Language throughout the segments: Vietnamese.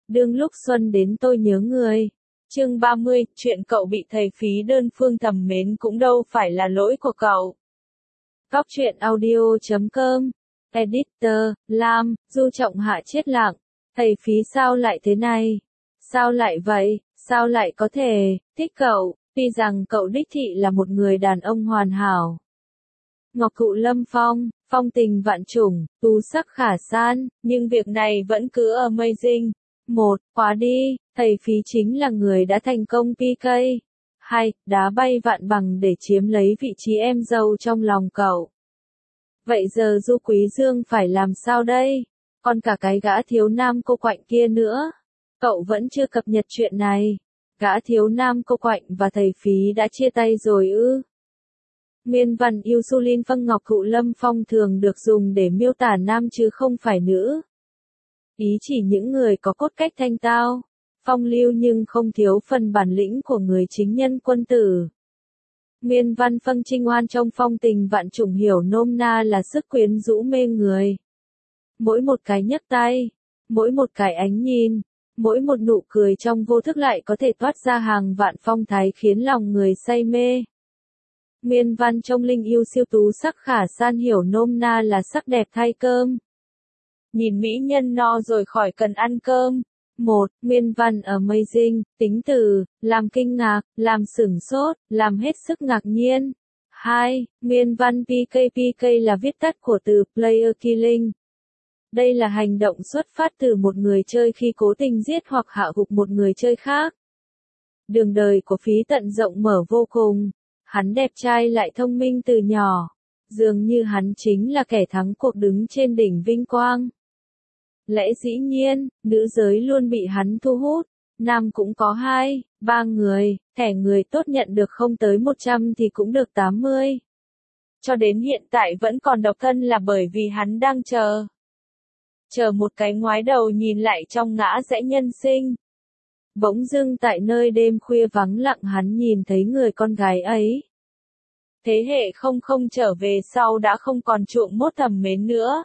đương lúc xuân đến tôi nhớ người. Chương 30, chuyện cậu bị thầy phí đơn phương thầm mến cũng đâu phải là lỗi của cậu. Góc truyện audio.com. Editor, Lam, Du Trọng Hạ chết lặng. Thầy phí sao lại thế này? Sao lại vậy? Sao lại có thể thích cậu? Tuy rằng cậu đích thị là một người đàn ông hoàn hảo. Ngọc Thụ Lâm Phong, phong tình vạn trùng, tú sắc khả san, nhưng việc này vẫn cứ amazing. 1. Khóa đi, thầy phí chính là người đã thành công PK. 2. Đá bay vạn bằng để chiếm lấy vị trí em dâu trong lòng cậu. Vậy giờ Du Quý Dương phải làm sao đây? Còn cả cái gã thiếu nam cô quạnh kia nữa. Cậu vẫn chưa cập nhật chuyện này. Gã thiếu nam cô quạnh và thầy phí đã chia tay rồi ư? Nguyên văn Insulin phân Ngọc Thụ Lâm Phong thường được dùng để miêu tả nam chứ không phải nữ. Ý chỉ những người có cốt cách thanh tao, phong lưu nhưng không thiếu phần bản lĩnh của người chính nhân quân tử. Nguyên văn phân Trinh Oan trong phong tình vạn trùng hiểu nôm na là sức quyến rũ mê người. Mỗi một cái nhấc tay, mỗi một cái ánh nhìn, mỗi một nụ cười trong vô thức lại có thể toát ra hàng vạn phong thái khiến lòng người say mê. Nguyên văn trong linh yêu siêu tú sắc khả san hiểu nôm na là sắc đẹp thay cơm. Nhìn mỹ nhân no rồi khỏi cần ăn cơm. 1. Nguyên văn amazing, tính từ, làm kinh ngạc, làm sửng sốt, làm hết sức ngạc nhiên. 2. Nguyên văn PK là viết tắt của từ player killing. Đây là hành động xuất phát từ một người chơi khi cố tình giết hoặc hạ gục một người chơi khác. Đường đời của Phí tận rộng mở vô cùng. Hắn đẹp trai lại thông minh từ nhỏ. Dường như hắn chính là kẻ thắng cuộc đứng trên đỉnh vinh quang. Lẽ dĩ nhiên, nữ giới luôn bị hắn thu hút. Nam cũng có 2, 3 người, thẻ người tốt nhận được không tới 100 thì cũng được 80. Cho đến hiện tại vẫn còn độc thân là bởi vì hắn đang chờ một cái ngoái đầu nhìn lại trong ngã rẽ nhân sinh. Bỗng dưng tại nơi đêm khuya vắng lặng hắn nhìn thấy người con gái ấy. Thế hệ không trở về sau đã không còn chuộng mốt thầm mến nữa.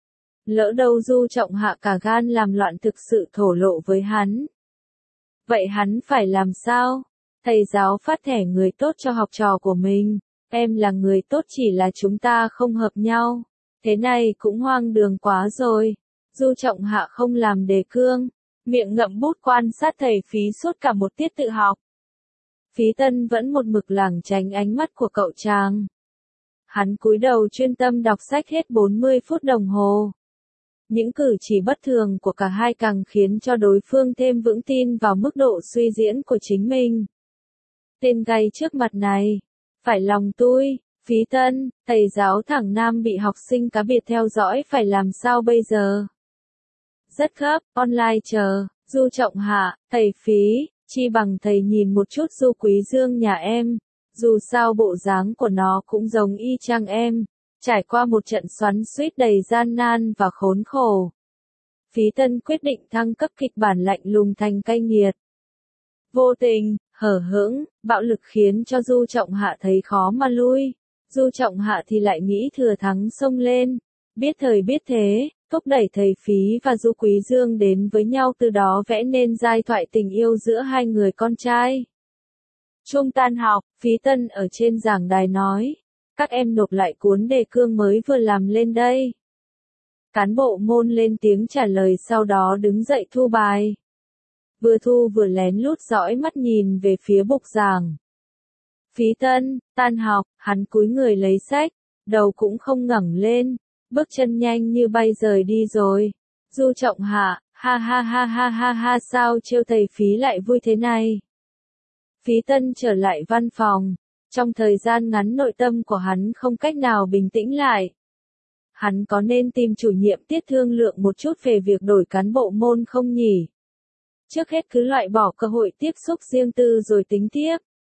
Lỡ đâu Du Trọng Hạ cả gan làm loạn thực sự thổ lộ với hắn. Vậy hắn phải làm sao? Thầy giáo phát thẻ người tốt cho học trò của mình. Em là người tốt chỉ là chúng ta không hợp nhau. Thế này cũng hoang đường quá rồi. Du Trọng Hạ không làm đề cương. Miệng ngậm bút quan sát thầy phí suốt cả một tiết tự học. Phí Tân vẫn một mực lảng tránh ánh mắt của cậu chàng. Hắn cúi đầu chuyên tâm đọc sách hết 40 phút đồng hồ. Những cử chỉ bất thường của cả hai càng khiến cho đối phương thêm vững tin vào mức độ suy diễn của chính mình. Tên gay trước mặt này, phải lòng tui, Phí Tân, thầy giáo thẳng nam bị học sinh cá biệt theo dõi phải làm sao bây giờ? Rất gấp, online chờ, Du Trọng Hạ, thầy phí, chi bằng thầy nhìn một chút Du Quý Dương nhà em, dù sao bộ dáng của nó cũng giống y chang em, trải qua một trận xoắn xuýt đầy gian nan và khốn khổ. Phí Tân quyết định thăng cấp kịch bản lạnh lùng thành cay nghiệt. Vô tình, hở hững, bạo lực khiến cho Du Trọng Hạ thấy khó mà lui, Du Trọng Hạ thì lại nghĩ thừa thắng xông lên, biết thời biết thế. Thúc đẩy thầy phí và Du Quý Dương đến với nhau từ đó vẽ nên giai thoại tình yêu giữa hai người con trai. Trung tan học, Phí Tân ở trên giảng đài nói, các em nộp lại cuốn đề cương mới vừa làm lên đây. Cán bộ môn lên tiếng trả lời sau đó đứng dậy thu bài. Vừa thu vừa lén lút dõi mắt nhìn về phía bục giảng. Phí Tân, tan học, hắn cúi người lấy sách, đầu cũng không ngẩng lên. Bước chân nhanh như bay rời đi rồi. Du Trọng Hạ, ha ha ha ha ha ha sao trêu thầy phí lại vui thế này. Phí Tân trở lại văn phòng. Trong thời gian ngắn nội tâm của hắn không cách nào bình tĩnh lại. Hắn có nên tìm chủ nhiệm tiết thương lượng một chút về việc đổi cán bộ môn không nhỉ? Trước hết cứ loại bỏ cơ hội tiếp xúc riêng tư rồi tính tiếp.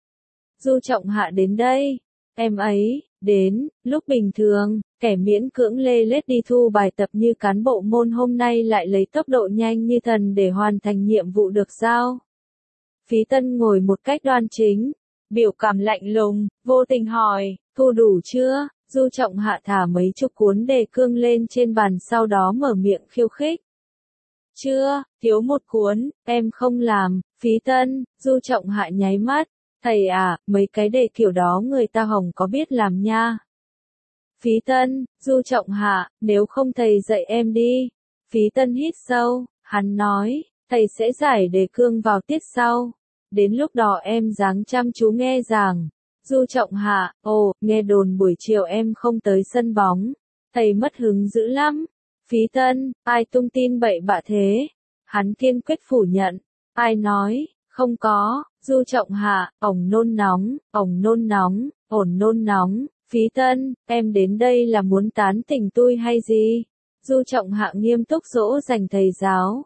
Du Trọng Hạ đến đây. Em ấy, đến, lúc bình thường, kẻ miễn cưỡng lê lết đi thu bài tập như cán bộ môn hôm nay lại lấy tốc độ nhanh như thần để hoàn thành nhiệm vụ được giao. Phí Tân ngồi một cách đoan chính, biểu cảm lạnh lùng, vô tình hỏi, thu đủ chưa? Du Trọng Hạ thả mấy chục cuốn đề cương lên trên bàn sau đó mở miệng khiêu khích. Chưa, thiếu một cuốn, em không làm, Phí Tân, Du Trọng Hạ nháy mắt. Thầy à, mấy cái đề kiểu đó người ta Hồng có biết làm nha. Phí Tân, Du Trọng Hạ, nếu không thầy dạy em đi. Phí Tân hít sâu, hắn nói, thầy sẽ giải đề cương vào tiết sau. Đến lúc đó em ráng chăm chú nghe giảng. Du Trọng Hạ, ồ, nghe đồn buổi chiều em không tới sân bóng. Thầy mất hứng dữ lắm. Phí Tân, ai tung tin bậy bạ thế? Hắn kiên quyết phủ nhận. Ai nói, không có, Du Trọng Hạ, ổng nôn nóng, ổn nôn nóng. Phí Tân, em đến đây là muốn tán tỉnh tôi hay gì? Du Trọng Hạ nghiêm túc dỗ dành thầy giáo.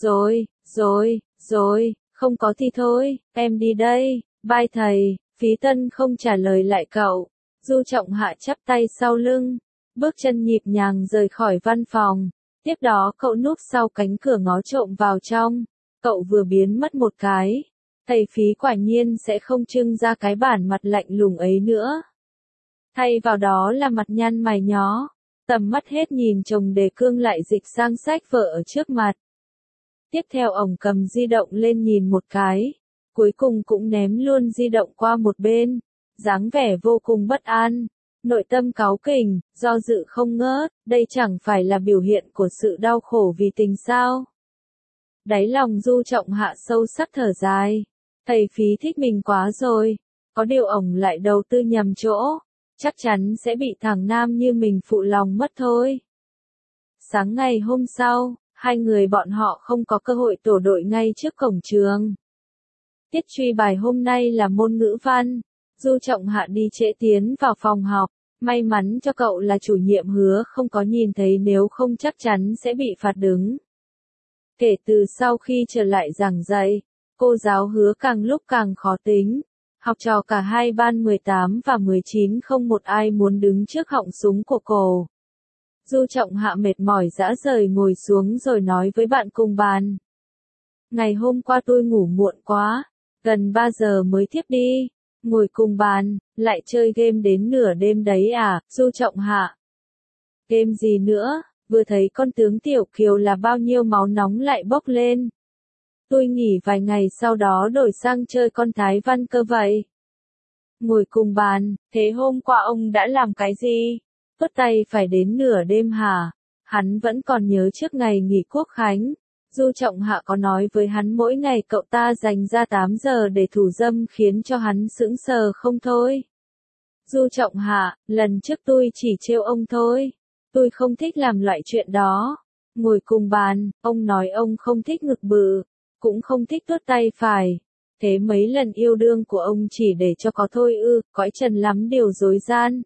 Rồi, không có thì thôi, em đi đây, bye thầy. Phí Tân không trả lời lại cậu. Du Trọng Hạ chắp tay sau lưng, bước chân nhịp nhàng rời khỏi văn phòng. Tiếp đó cậu núp sau cánh cửa ngó trộm vào trong. Cậu vừa biến mất một cái. Thầy Phí quả nhiên sẽ không trưng ra cái bản mặt lạnh lùng ấy nữa. Thay vào đó là mặt nhăn mày nhó. Tầm mắt hết nhìn chồng đề cương lại dịch sang sách vở ở trước mặt. Tiếp theo ổng cầm di động lên nhìn một cái. Cuối cùng cũng ném luôn di động qua một bên. Dáng vẻ vô cùng bất an. Nội tâm cáu kỉnh, do dự không ngớt, đây chẳng phải là biểu hiện của sự đau khổ vì tình sao. Đáy lòng Du Trọng Hạ sâu sắc thở dài. Thầy Phí thích mình quá rồi. Có điều ổng lại đầu tư nhầm chỗ. Chắc chắn sẽ bị thằng nam như mình phụ lòng mất thôi. Sáng ngày hôm sau, hai người bọn họ không có cơ hội tổ đội ngay trước cổng trường. Tiết truy bài hôm nay là môn ngữ văn. Du Trọng Hạ đi trễ tiến vào phòng học. May mắn cho cậu là chủ nhiệm hứa không có nhìn thấy, nếu không chắc chắn sẽ bị phạt đứng. Kể từ sau khi trở lại giảng dạy, cô giáo hứa càng lúc càng khó tính. Học trò cả hai ban 18 và 19 không một ai muốn đứng trước họng súng của cô. Du Trọng Hạ mệt mỏi rã rời ngồi xuống rồi nói với bạn cùng bàn. Ngày hôm qua tôi ngủ muộn quá, gần 3 giờ mới thiếp đi. Ngồi cùng bàn, lại chơi game đến nửa đêm đấy à, Du Trọng Hạ. Game gì nữa, vừa thấy con tướng Tiểu Kiều là bao nhiêu máu nóng lại bốc lên. Tôi nghỉ vài ngày sau đó đổi sang chơi con Thái Văn cơ vậy. Ngồi cùng bàn, thế hôm qua ông đã làm cái gì? Tuốt tay phải đến nửa đêm hả? Hắn vẫn còn nhớ trước ngày nghỉ Quốc khánh. Du Trọng Hạ có nói với hắn mỗi ngày cậu ta dành ra 8 giờ để thủ dâm khiến cho hắn sững sờ không thôi. Du Trọng Hạ, lần trước tôi chỉ trêu ông thôi. Tôi không thích làm loại chuyện đó. Ngồi cùng bàn, ông nói ông không thích ngực bự, cũng không thích tuốt tay phải. Thế mấy lần yêu đương của ông chỉ để cho có thôi ư, cõi trần lắm điều dối gian.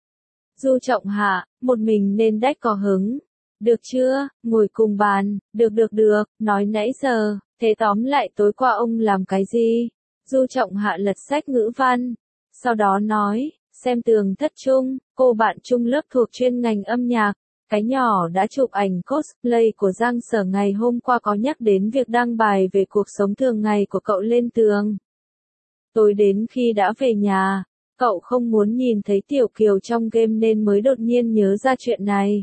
Du Trọng Hạ, một mình nên đách có hứng. Được chưa, ngồi cùng bàn, được, nói nãy giờ, thế tóm lại tối qua ông làm cái gì? Du Trọng Hạ lật sách ngữ văn, sau đó nói, xem tường thất trung, cô bạn chung lớp thuộc chuyên ngành âm nhạc, cái nhỏ đã chụp ảnh cosplay của Giang Sở ngày hôm qua có nhắc đến việc đăng bài về cuộc sống thường ngày của cậu lên tường. Tối đến khi đã về nhà, cậu không muốn nhìn thấy Tiểu Kiều trong game nên mới đột nhiên nhớ ra chuyện này.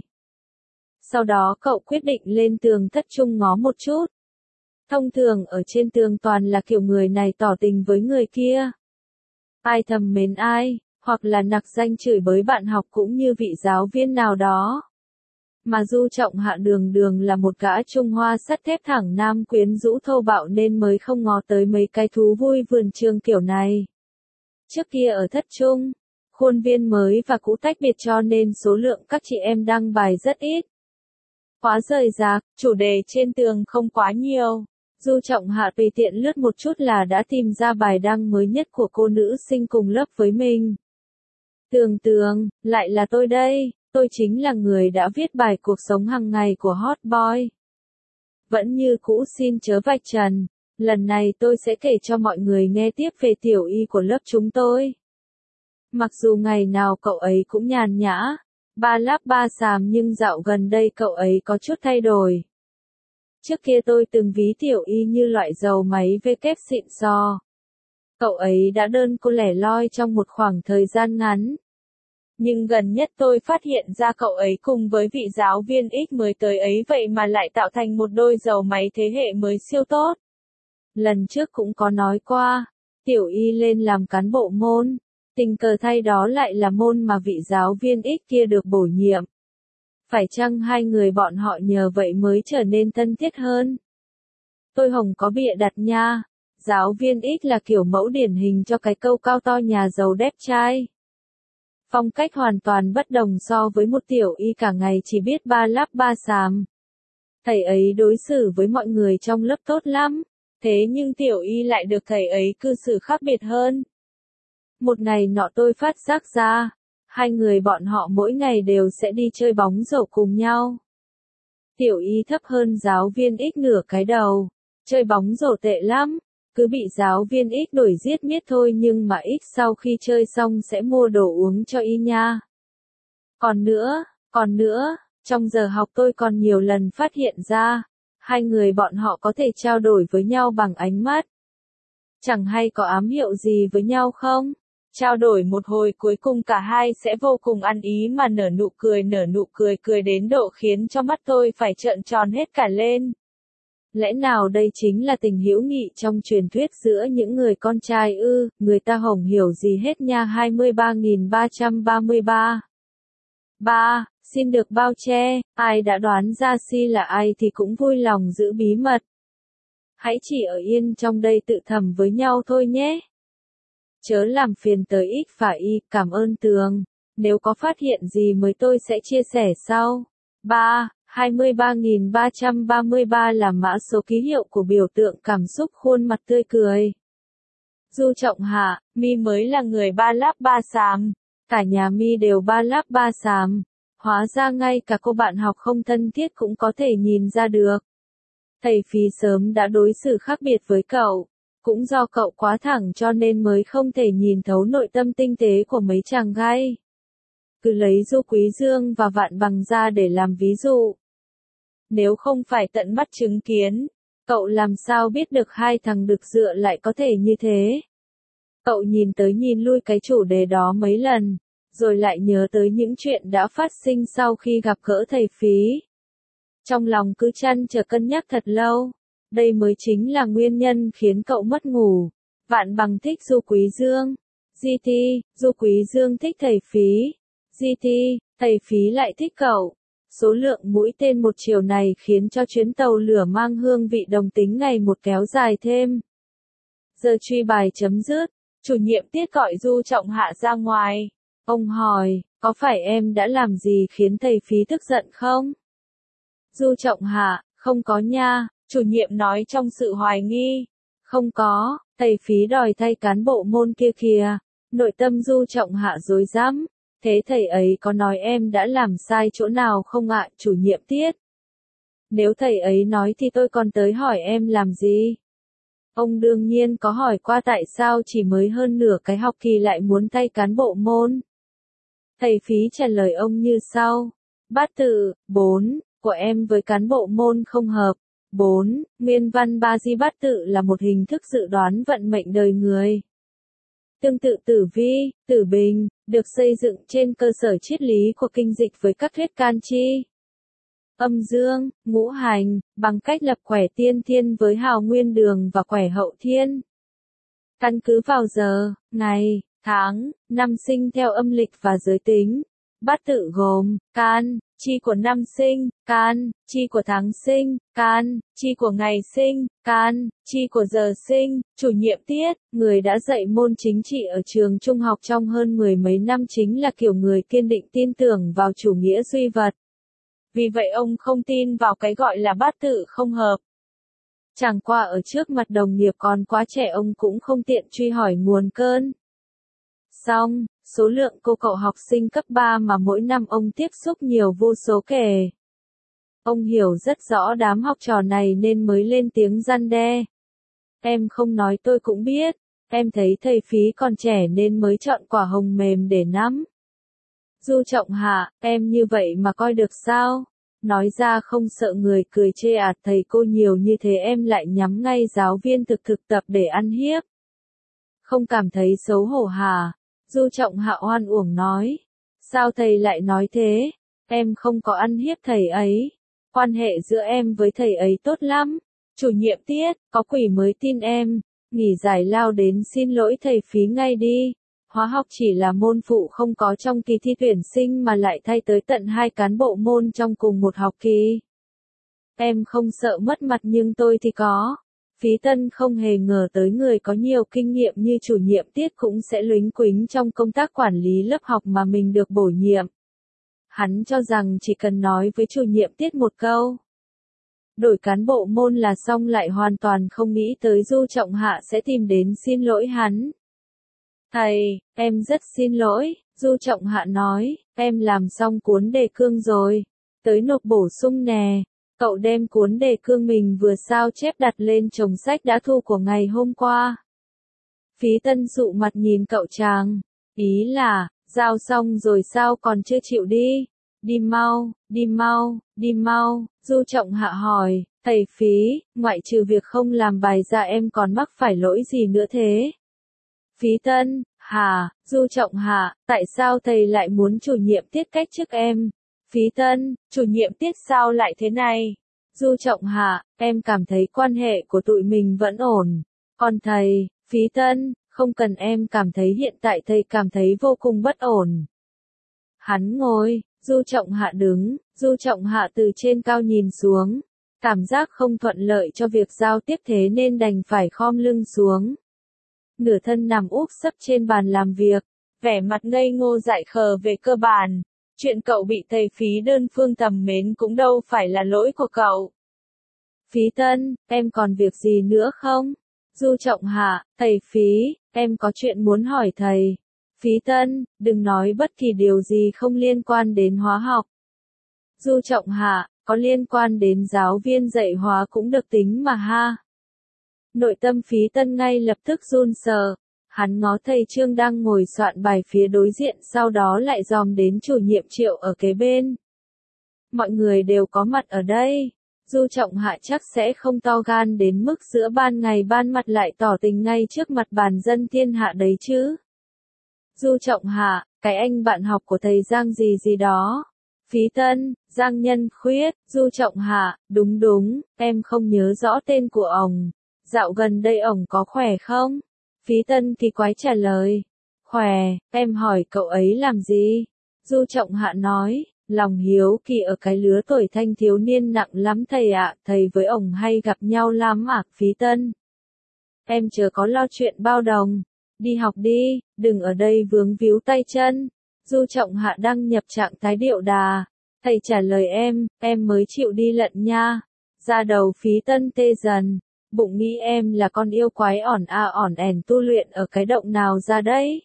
Sau đó cậu quyết định lên tường thất trung ngó một chút. Thông thường ở trên tường toàn là kiểu người này tỏ tình với người kia. Ai thầm mến ai, hoặc là nặc danh chửi bới bạn học cũng như vị giáo viên nào đó. Mà Du Trọng Hạ đường là một gã Trung Hoa sắt thép thẳng nam quyến rũ thô bạo nên mới không ngó tới mấy cái thú vui vườn trường kiểu này. Trước kia ở thất trung, khuôn viên mới và cũ tách biệt cho nên số lượng các chị em đăng bài rất ít. Khóa rời rạc, chủ đề trên tường không quá nhiều. Du Trọng Hạ tùy tiện lướt một chút là đã tìm ra bài đăng mới nhất của cô nữ sinh cùng lớp với mình. Tường, lại là tôi đây, tôi chính là người đã viết bài cuộc sống hàng ngày của Hot Boy. Vẫn như cũ xin chớ vạch trần, lần này tôi sẽ kể cho mọi người nghe tiếp về Tiểu Y của lớp chúng tôi. Mặc dù ngày nào cậu ấy cũng nhàn nhã, ba láp ba xàm nhưng dạo gần đây cậu ấy có chút thay đổi. Trước kia tôi từng ví Tiểu Y như loại dầu máy vê kép xịn sò. Cậu ấy đã đơn cô lẻ loi trong một khoảng thời gian ngắn. Nhưng gần nhất tôi phát hiện ra cậu ấy cùng với vị giáo viên X mới tới ấy vậy mà lại tạo thành một đôi dầu máy thế hệ mới siêu tốt. Lần trước cũng có nói qua, Tiểu Y lên làm cán bộ môn, tình cờ thay đó lại là môn mà vị giáo viên X kia được bổ nhiệm. Phải chăng hai người bọn họ nhờ vậy mới trở nên thân thiết hơn? Tôi Hồng có bịa đặt nha. Giáo viên X là kiểu mẫu điển hình cho cái câu cao to nhà giàu đẹp trai. Phong cách hoàn toàn bất đồng so với một Tiểu Y cả ngày chỉ biết ba lắp ba xàm. Thầy ấy đối xử với mọi người trong lớp tốt lắm, thế nhưng Tiểu Y lại được thầy ấy cư xử khác biệt hơn. Một ngày nọ tôi phát giác ra, hai người bọn họ mỗi ngày đều sẽ đi chơi bóng rổ cùng nhau. Tiểu Y thấp hơn giáo viên X nửa cái đầu, chơi bóng rổ tệ lắm, cứ bị giáo viên X đuổi giết miết thôi nhưng mà X sau khi chơi xong sẽ mua đồ uống cho Y nha. Còn nữa, trong giờ học tôi còn nhiều lần phát hiện ra, hai người bọn họ có thể trao đổi với nhau bằng ánh mắt. Chẳng hay có ám hiệu gì với nhau không? Trao đổi một hồi cuối cùng cả hai sẽ vô cùng ăn ý mà nở nụ cười cười đến độ khiến cho mắt tôi phải trợn tròn hết cả lên. Lẽ nào đây chính là tình hữu nghị trong truyền thuyết giữa những người con trai ư? Người ta Hồng hiểu gì hết nha. 23.333 3. Xin được bao che, ai đã đoán ra Si là ai thì cũng vui lòng giữ bí mật. Hãy chỉ ở yên trong đây tự thầm với nhau thôi nhé. Chớ làm phiền tới X và Y, cảm ơn Tường. Nếu có phát hiện gì mới tôi sẽ chia sẻ sau. 3. 23.333 là mã số ký hiệu của biểu tượng cảm xúc khuôn mặt tươi cười. Du Trọng Hạ, Mi mới là người ba láp ba xàm. Cả nhà Mi đều ba láp ba xàm. Hóa ra ngay cả cô bạn học không thân thiết cũng có thể nhìn ra được. Thầy Phí sớm đã đối xử khác biệt với cậu. Cũng do cậu quá thẳng cho nên mới không thể nhìn thấu nội tâm tinh tế của mấy chàng gay. Cứ lấy Du Quý Dương và Vạn Bằng ra để làm ví dụ. Nếu không phải tận mắt chứng kiến, cậu làm sao biết được hai thằng được dựa lại có thể như thế? Cậu nhìn tới nhìn lui cái chủ đề đó mấy lần, rồi lại nhớ tới những chuyện đã phát sinh sau khi gặp gỡ thầy Phí. Trong lòng cứ chăn trở cân nhắc thật lâu. Đây mới chính là nguyên nhân khiến cậu mất ngủ. Vạn Bằng thích Du Quý Dương. GT, Du Quý Dương thích thầy Phí. GT, thầy Phí lại thích cậu. Số lượng mũi tên một chiều này khiến cho chuyến tàu lửa mang hương vị đồng tính ngày một kéo dài thêm. Giờ truy bài chấm dứt, chủ nhiệm tiết gọi Du Trọng Hạ ra ngoài. Ông hỏi, có phải em đã làm gì khiến thầy Phí tức giận không? Du Trọng Hạ, không có nha. Chủ nhiệm nói trong sự hoài nghi. Không có, thầy Phí đòi thay cán bộ môn kia kìa. Nội tâm Du Trọng Hạ rối rắm. Thế thầy ấy có nói em đã làm sai chỗ nào không ạ? Chủ nhiệm tiết. Nếu thầy ấy nói thì tôi còn tới hỏi em làm gì? Ông đương nhiên có hỏi qua tại sao chỉ mới hơn nửa cái học kỳ lại muốn thay cán bộ môn. Thầy Phí trả lời ông như sau. Bát tự, 4, của em với cán bộ môn không hợp. 4. Nguyên văn ba di bát tự là một hình thức dự đoán vận mệnh đời người. Tương tự tử vi, tử bình, được xây dựng trên cơ sở triết lý của kinh dịch với các thuyết can chi. Âm dương, ngũ hành, bằng cách lập quẻ tiên thiên với hào nguyên đường và quẻ hậu thiên. Căn cứ vào giờ, ngày, tháng, năm sinh theo âm lịch và giới tính. Bát tự gồm, can, chi của năm sinh, can, chi của tháng sinh, can, chi của ngày sinh, can, chi của giờ sinh. Chủ nhiệm tiết, người đã dạy môn chính trị ở trường trung học trong hơn mười mấy năm chính là kiểu người kiên định tin tưởng vào chủ nghĩa duy vật. Vì vậy ông không tin vào cái gọi là bát tự không hợp. Chẳng qua ở trước mặt đồng nghiệp còn quá trẻ ông cũng không tiện truy hỏi nguồn cơn. Xong, số lượng cô cậu học sinh cấp 3 mà mỗi năm ông tiếp xúc nhiều vô số kể. Ông hiểu rất rõ đám học trò này nên mới lên tiếng răn đe. Em không nói tôi cũng biết, em thấy thầy Phí còn trẻ nên mới chọn quả hồng mềm để nắm. Du Trọng Hạ, em như vậy mà coi được sao? Nói ra không sợ người cười chê à? Thầy cô nhiều như thế em lại nhắm ngay giáo viên thực tập để ăn hiếp. Không cảm thấy xấu hổ hả? Du Trọng Hạ oan uổng nói. Sao thầy lại nói thế? Em không có ăn hiếp thầy ấy. Quan hệ giữa em với thầy ấy tốt lắm. Chủ nhiệm Tiết, có quỷ mới tin em. Nghỉ giải lao đến xin lỗi thầy Phí ngay đi. Hóa học chỉ là môn phụ không có trong kỳ thi tuyển sinh mà lại thay tới tận 2 cán bộ môn trong cùng một học kỳ. Em không sợ mất mặt nhưng tôi thì có. Phí Tân không hề ngờ tới người có nhiều kinh nghiệm như chủ nhiệm Tiết cũng sẽ luính quính trong công tác quản lý lớp học mà mình được bổ nhiệm. Hắn cho rằng chỉ cần nói với chủ nhiệm Tiết một câu. Đổi cán bộ môn là xong, lại hoàn toàn không nghĩ tới Du Trọng Hạ sẽ tìm đến xin lỗi hắn. Thầy, em rất xin lỗi, Du Trọng Hạ nói, em làm xong cuốn đề cương rồi. Tới nộp bổ sung nè. Cậu đem cuốn đề cương mình vừa sao chép đặt lên chồng sách đã thu của ngày hôm qua. Phí Tân sụ mặt nhìn cậu chàng. Ý là, giao xong rồi sao còn chưa chịu đi? Đi mau, đi mau, đi mau, Du Trọng Hạ hỏi, thầy Phí, ngoại trừ việc không làm bài ra em còn mắc phải lỗi gì nữa thế? Phí Tân, hả, Du Trọng Hạ, tại sao thầy lại muốn chủ nhiệm Tiết cách chức em? Phí Tân, chủ nhiệm Tiết sao lại thế này? Du Trọng Hạ, em cảm thấy quan hệ của tụi mình vẫn ổn. Còn thầy, Phí Tân, không cần em cảm thấy, hiện tại thầy cảm thấy vô cùng bất ổn. Hắn ngồi, Du Trọng Hạ đứng, Du Trọng Hạ từ trên cao nhìn xuống. Cảm giác không thuận lợi cho việc giao tiếp thế nên đành phải khom lưng xuống. Nửa thân nằm úp sấp trên bàn làm việc, vẻ mặt ngây ngô dại khờ về cơ bản. Chuyện cậu bị thầy Phí đơn phương thầm mến cũng đâu phải là lỗi của cậu. Phí Tân, em còn việc gì nữa không? Du Trọng Hạ, thầy Phí, em có chuyện muốn hỏi thầy. Phí Tân, đừng nói bất kỳ điều gì không liên quan đến hóa học. Du Trọng Hạ, có liên quan đến giáo viên dạy hóa cũng được tính mà ha. Nội tâm Phí Tân ngay lập tức run sợ. Hắn ngó thầy Trương đang ngồi soạn bài phía đối diện, sau đó lại dòm đến chủ nhiệm Triệu ở kế bên. Mọi người đều có mặt ở đây. Du Trọng Hạ chắc sẽ không to gan đến mức giữa ban ngày ban mặt lại tỏ tình ngay trước mặt bàn dân thiên hạ đấy chứ. Du Trọng Hạ, cái anh bạn học của thầy Giang gì gì đó. Phí Tân, Giang Nhân Khuyết. Du Trọng Hạ, đúng đúng, em không nhớ rõ tên của ổng. Dạo gần đây ổng có khỏe không? Phí Tân kỳ quái trả lời. Khỏe, em hỏi cậu ấy làm gì? Du Trọng Hạ nói, lòng hiếu kỳ ở cái lứa tuổi thanh thiếu niên nặng lắm thầy ạ, thầy với ổng hay gặp nhau lắm à? Phí Tân. Em chớ có lo chuyện bao đồng. Đi học đi, đừng ở đây vướng víu tay chân. Du Trọng Hạ đang nhập trạng thái điệu đà. Thầy trả lời em mới chịu đi lận nha. Da đầu Phí Tân tê dần. Bụng nghĩ em là con yêu quái ỏn ẻn tu luyện ở cái động nào ra đấy.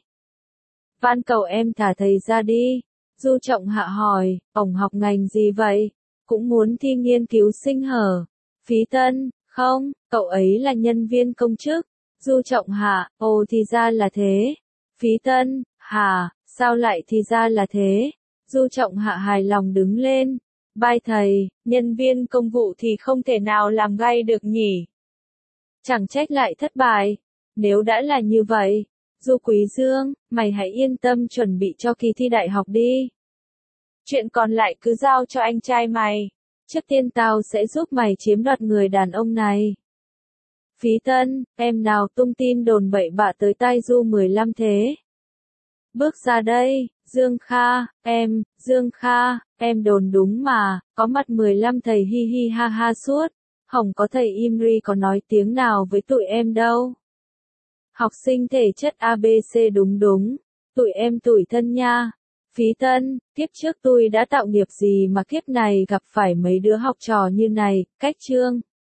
Van cầu em thả thầy ra đi. Du Trọng Hạ hỏi, ổng học ngành gì vậy? Cũng muốn thi nghiên cứu sinh hở? Phí Tân, không, cậu ấy là nhân viên công chức. Du Trọng Hạ, ồ thì ra là thế. Phí Tân, hả, sao lại thì ra là thế? Du Trọng Hạ hài lòng đứng lên. Bai thầy, nhân viên công vụ thì không thể nào làm gay được nhỉ? Chẳng trách lại thất bại. Nếu đã là như vậy, Du Quý Dương, mày hãy yên tâm chuẩn bị cho kỳ thi đại học đi. Chuyện còn lại cứ giao cho anh trai mày. Trước tiên tao sẽ giúp mày chiếm đoạt người đàn ông này. Phí Tân, em nào tung tin đồn bậy bạ tới tai Du 15 thế? Bước ra đây, Dương Kha, Dương Kha, em đồn đúng mà, có mặt 15 thầy hi hi ha ha suốt. Hổng có thầy Imri có nói tiếng nào với tụi em đâu. Học sinh thể chất ABC đúng đúng, tụi em tủi thân nha. Phí Tân, kiếp trước tôi đã tạo nghiệp gì mà kiếp này gặp phải mấy đứa học trò như này, cách chương.